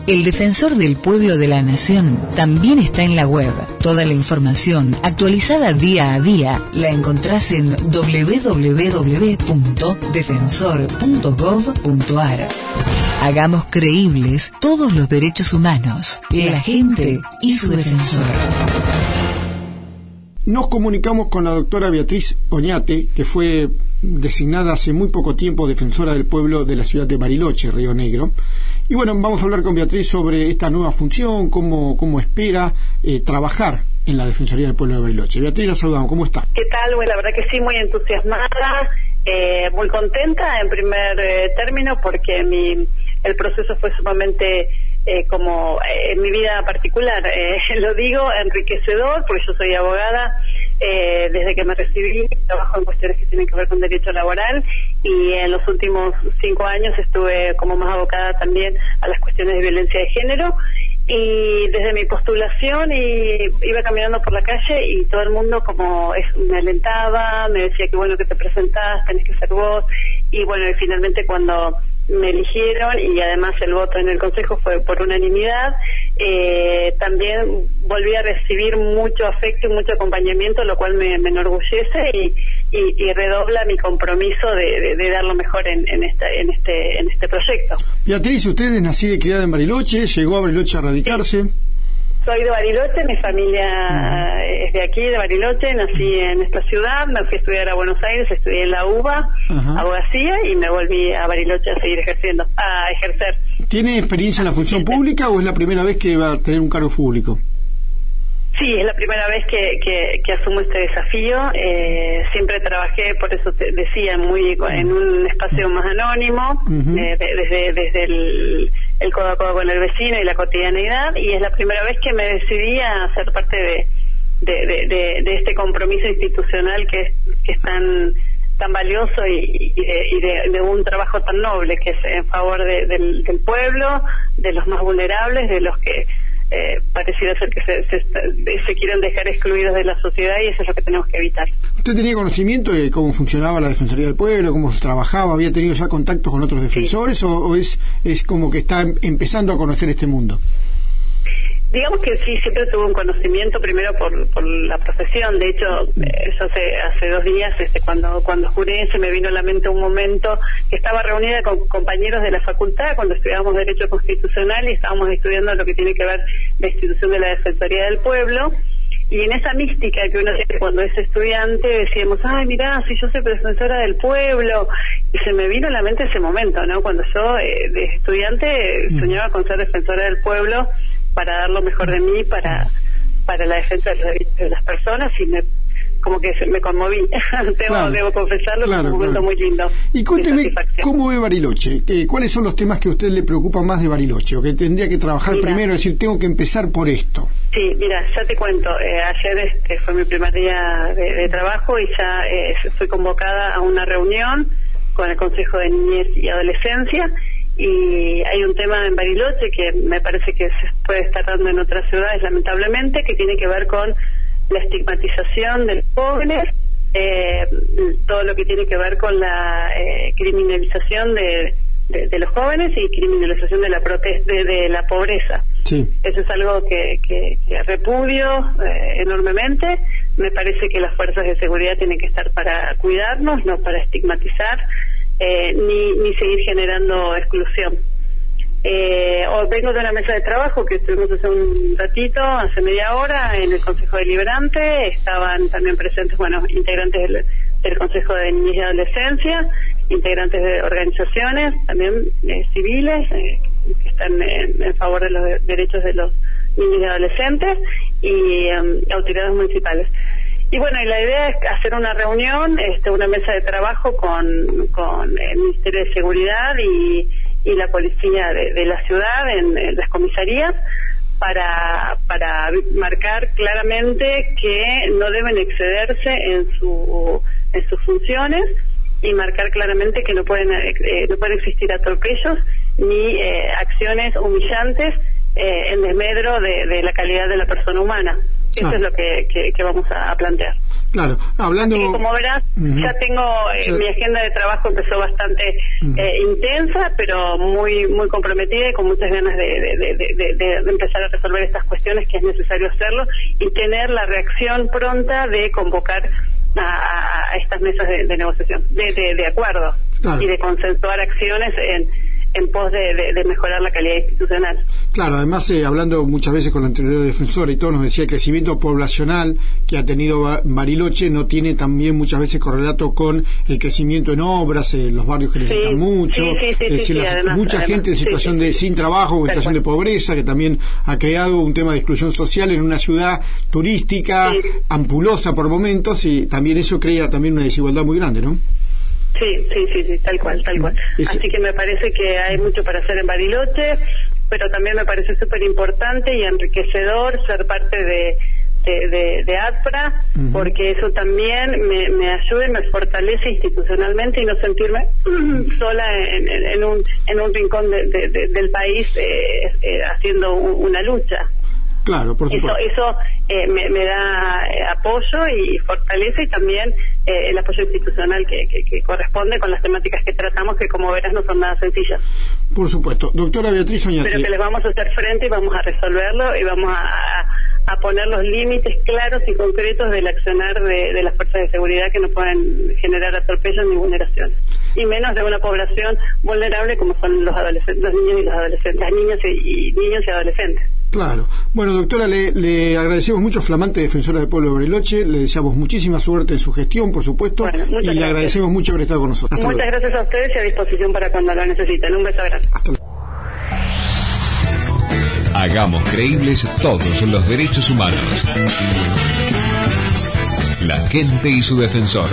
El Defensor del Pueblo de la Nación también está en la web. Toda la información actualizada día a día la encontrás en www.defensor.gov.ar. Hagamos creíbles todos los derechos humanos, la gente y su defensor. Nos comunicamos con la doctora Beatriz Oñate, que fue designada hace muy poco tiempo defensora del pueblo de la ciudad de Bariloche, Río Negro. Y bueno, vamos a hablar con Beatriz sobre esta nueva función, cómo espera trabajar en la Defensoría del Pueblo de Bariloche. Beatriz, la saludamos, ¿cómo está? ¿Qué tal? Bueno, la verdad que sí, muy entusiasmada, muy contenta en primer término, porque el proceso fue sumamente, como en mi vida particular, lo digo, enriquecedor, porque yo soy abogada. Desde que me recibí, trabajo en cuestiones que tienen que ver con derecho laboral, y en los últimos 5 años estuve como más abocada también a las cuestiones de violencia de género. Y desde mi postulación iba caminando por la calle y todo el mundo me alentaba, me decía que bueno que te presentás, tenés que ser vos. Y bueno, y finalmente cuando me eligieron, y además el voto en el Consejo fue por unanimidad, también volví a recibir mucho afecto y mucho acompañamiento, lo cual me enorgullece y redobla mi compromiso de dar lo mejor en este proyecto. Beatriz, usted es nacida y criada en Bariloche, llegó a Bariloche a radicarse. Sí. Soy de Bariloche, mi familia es de aquí, de Bariloche, nací en esta ciudad, me fui a estudiar a Buenos Aires, estudié en la UBA, abogacía, y me volví a Bariloche a seguir a ejercer. ¿Tiene experiencia en la función pública o es la primera vez que va a tener un cargo público? Sí, es la primera vez que asumo este desafío. Siempre trabajé, por eso te decía, en un espacio más anónimo, desde el codo a codo con el vecino y la cotidianeidad, y es la primera vez que me decidí a ser parte de este compromiso institucional que es tan valioso y de un trabajo tan noble, que es en favor del pueblo, de los más vulnerables, de los que pareciera ser que se quieren dejar excluidos de la sociedad, y eso es lo que tenemos que evitar. ¿Usted tenía conocimiento de cómo funcionaba la Defensoría del Pueblo, cómo se trabajaba? ¿Había tenido ya contactos con otros defensores, sí, o es como que está empezando a conocer este mundo? Digamos que sí, siempre tuve un conocimiento, primero por la profesión. De hecho, yo hace 2 días, cuando juré, se me vino a la mente un momento que estaba reunida con compañeros de la facultad cuando estudiábamos Derecho Constitucional, y estábamos estudiando lo que tiene que ver la institución de la Defensoría del Pueblo. Y en esa mística que uno tiene cuando es estudiante, decíamos, ay, mirá, si yo soy defensora del pueblo. Y se me vino a la mente ese momento, ¿no? Cuando yo, de estudiante, soñaba con ser defensora del pueblo, para dar lo mejor de mí para la defensa de los derechos de las personas, y me conmoví. Debo confesarlo, claro, fue un momento muy lindo. Y cuénteme, ¿cómo ve Bariloche? ¿Cuáles son los temas que a usted le preocupan más de Bariloche, o que tendría que trabajar primero, es decir, tengo que empezar por esto? Sí, mira, ya te cuento, ayer fue mi primer día de trabajo, y ya fui convocada a una reunión con el Consejo de Niñez y Adolescencia. Y hay un tema en Bariloche que me parece que se puede estar dando en otras ciudades, lamentablemente, que tiene que ver con la estigmatización de los jóvenes, todo lo que tiene que ver con la criminalización de los jóvenes y criminalización de la pobreza. Sí. Eso es algo que repudio enormemente. Me parece que las fuerzas de seguridad tienen que estar para cuidarnos, no para estigmatizar, ni seguir generando exclusión. Vengo de una mesa de trabajo que estuvimos hace un ratito, hace media hora, en el Consejo Deliberante. Estaban también presentes, integrantes del Consejo de Niñez y Adolescencia, integrantes de organizaciones también civiles que están en favor de los derechos de los niños y adolescentes, y autoridades municipales. Y y la idea es hacer una reunión, una mesa de trabajo con el Ministerio de Seguridad y la policía de la ciudad en las comisarías, para marcar claramente que no deben excederse en sus funciones, y marcar claramente que no pueden existir atropellos ni acciones humillantes en desmedro de la calidad de la persona humana. Eso es lo que vamos a plantear. Claro, hablando... Así que, como verás, ya tengo, mi agenda de trabajo empezó bastante intensa, pero muy muy comprometida y con muchas ganas de empezar a resolver estas cuestiones, que es necesario hacerlo, y tener la reacción pronta de convocar a estas mesas de negociación, de acuerdo, claro, y de consensuar acciones en pos de mejorar la calidad institucional. Claro, además, hablando muchas veces con la anterior defensora y todo, nos decía el crecimiento poblacional que ha tenido Bariloche no tiene también muchas veces correlato con el crecimiento en obras, los barrios que necesitan mucho, es decir, mucha gente en situación de sin trabajo, en situación de pobreza, que también ha creado un tema de exclusión social en una ciudad turística, ampulosa por momentos, y también eso crea también una desigualdad muy grande, ¿no? Sí, tal cual. Así que me parece que hay mucho para hacer en Bariloche, pero también me parece súper importante y enriquecedor ser parte de ADFRA, porque eso también me ayuda y me fortalece institucionalmente y no sentirme sola en un rincón del país haciendo una lucha. Claro, por supuesto. Eso me da apoyo y fortalece, y también el apoyo institucional que corresponde con las temáticas que tratamos, que como verás no son nada sencillas. Por supuesto. Doctora Beatriz Oñate. Pero que les vamos a hacer frente y vamos a resolverlo y vamos a poner los límites claros y concretos del accionar de las fuerzas de seguridad, que no pueden generar atropellos ni vulneraciones, y menos de una población vulnerable como son los niños y los adolescentes, las niñas y niños y adolescentes. Claro. Bueno, doctora, le agradecemos mucho, flamante defensora del pueblo de Bariloche, le deseamos muchísima suerte en su gestión, por supuesto, y le agradecemos mucho haber estado con nosotros. Muchas gracias a ustedes y a disposición para cuando lo necesiten. Un beso grande. Hasta luego. Hagamos creíbles todos los derechos humanos. La gente y su defensor.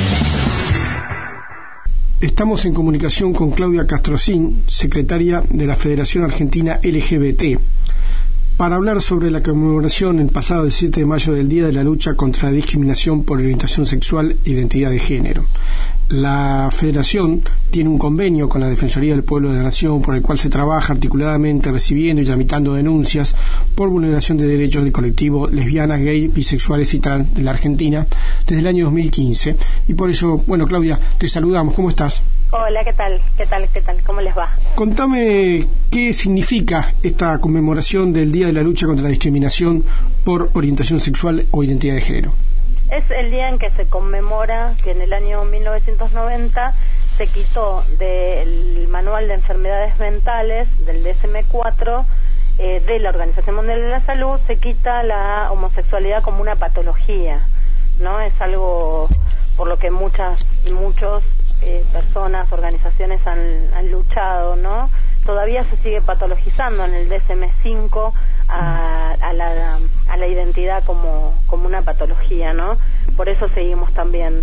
Estamos en comunicación con Claudia Castrocín, secretaria de la Federación Argentina LGBT, para hablar sobre la conmemoración el pasado 17 de mayo del Día de la Lucha contra la Discriminación por Orientación Sexual e Identidad de Género. La Federación tiene un convenio con la Defensoría del Pueblo de la Nación, por el cual se trabaja articuladamente recibiendo y tramitando denuncias por vulneración de derechos del colectivo lesbianas, gay, bisexuales y trans de la Argentina desde el año 2015. Y por eso, bueno, Claudia, te saludamos. ¿Cómo estás? Hola, ¿qué tal? ¿Cómo les va? Contame qué significa esta conmemoración del Día de la Lucha contra la Discriminación por Orientación Sexual o Identidad de Género. Es el día en que se conmemora que en el año 1990 se quitó del Manual de Enfermedades Mentales, del DSM-4, de la Organización Mundial de la Salud, se quita la homosexualidad como una patología, ¿no? Es algo por lo que muchos personas, organizaciones han luchado, ¿no? Todavía se sigue patologizando en el DSM-5 a la identidad como una patología, ¿no? Por eso seguimos también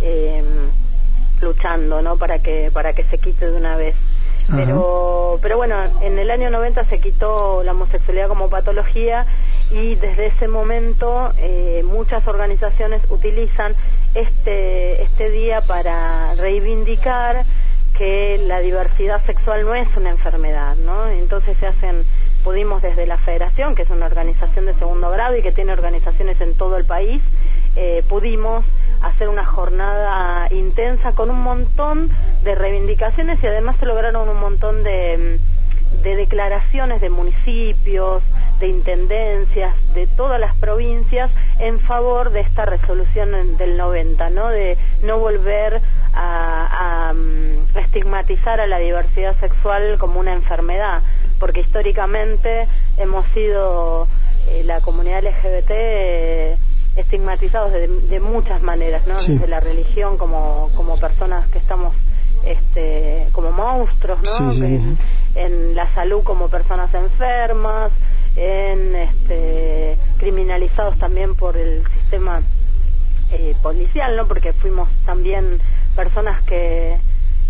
luchando, ¿no? Para que se quite de una vez. Pero bueno, en el año 90 se quitó la homosexualidad como patología, y desde ese momento muchas organizaciones utilizan este día para reivindicar que la diversidad sexual no es una enfermedad, ¿no? Entonces pudimos desde la Federación, que es una organización de segundo grado y que tiene organizaciones en todo el país, pudimos hacer una jornada intensa con un montón de reivindicaciones, y además se lograron un montón de declaraciones de municipios, de intendencias, de todas las provincias en favor de esta resolución del 90, ¿no? De no volver a estigmatizar a la diversidad sexual como una enfermedad, porque históricamente hemos sido la comunidad LGBT estigmatizados de muchas maneras, ¿no? Sí. Desde la religión como personas que estamos como monstruos, ¿no? Sí. En la salud como personas enfermas, criminalizados también por el sistema policial, ¿no? Porque fuimos también personas que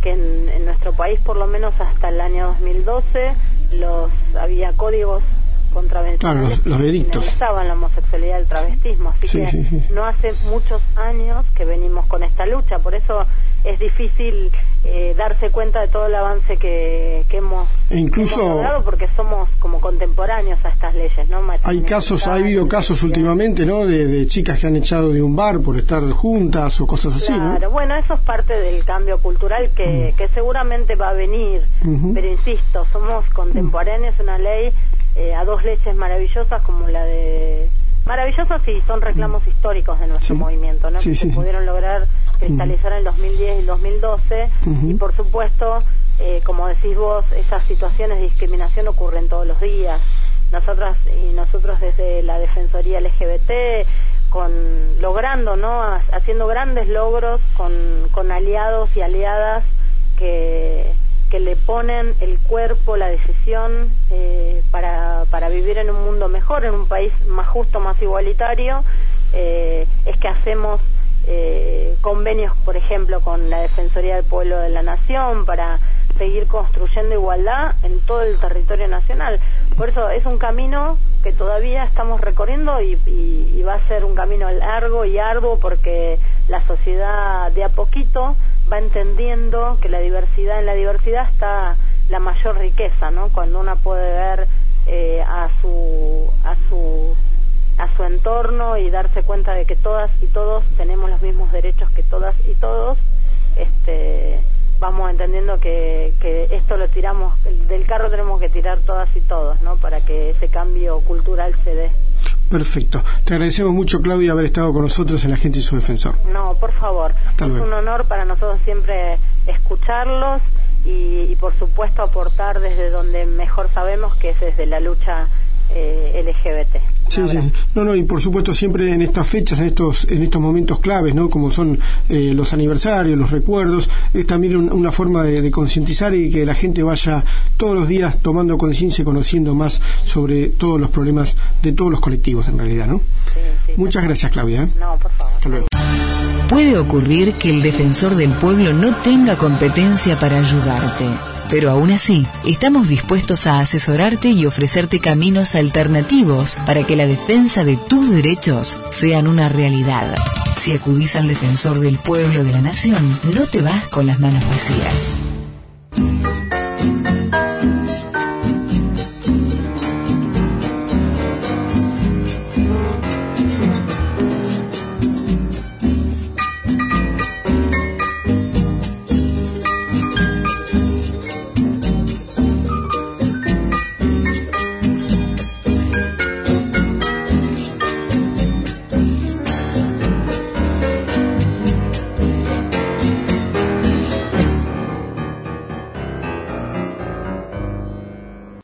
en nuestro país, por lo menos hasta el año 2012, había códigos contravencionales, claro, los edictos, penalizaban la homosexualidad y el travestismo, así que no hace muchos años que venimos con esta lucha, por eso es difícil darse cuenta de todo el avance que hemos logrado, porque somos como contemporáneos a estas leyes, ¿no? Ha habido casos últimamente, ¿no? De chicas que han echado de un bar por estar juntas o cosas así, claro, ¿no? Bueno, eso es parte del cambio cultural que seguramente va a venir, pero insisto, somos contemporáneos, una ley, a dos leyes maravillosas como la de... Maravillosas y son reclamos históricos de nuestro movimiento, ¿no? Que se pudieron lograr cristalizar en el 2010 y el 2012, y por supuesto, como decís vos, esas situaciones de discriminación ocurren todos los días. Nosotros desde la Defensoría LGBT, logrando, ¿no? Haciendo grandes logros con aliados y aliadas que le ponen el cuerpo, la decisión para vivir en un mundo mejor, en un país más justo, más igualitario, es que hacemos convenios, por ejemplo, con la Defensoría del Pueblo de la Nación para seguir construyendo igualdad en todo el territorio nacional. Por eso es un camino que todavía estamos recorriendo y va a ser un camino largo y arduo, porque la sociedad de a poquito va entendiendo que en la diversidad está la mayor riqueza, ¿no? Cuando uno puede ver a su entorno y darse cuenta de que todas y todos tenemos los mismos derechos que todas y todos, vamos entendiendo que esto lo tiramos, del carro tenemos que tirar todas y todos, ¿no? Para que ese cambio cultural se dé. Perfecto. Te agradecemos mucho, Claudia, haber estado con nosotros en La Gente y su Defensor. No, por favor. Hasta luego. Es un honor para nosotros siempre escucharlos y por supuesto aportar desde donde mejor sabemos, que es desde la lucha LGBT. Sí. No, y por supuesto siempre en estas fechas, en estos momentos claves, ¿no? Como son los aniversarios, los recuerdos, es también una forma de concientizar y que la gente vaya todos los días tomando conciencia y conociendo más sobre todos los problemas de todos los colectivos, en realidad, ¿no? Sí. Muchas gracias, Claudia. No, por favor. Hasta luego. Puede ocurrir que el defensor del pueblo no tenga competencia para ayudarte, pero aún así, estamos dispuestos a asesorarte y ofrecerte caminos alternativos para que la defensa de tus derechos sean una realidad. Si acudís al defensor del pueblo de la nación, no te vas con las manos vacías.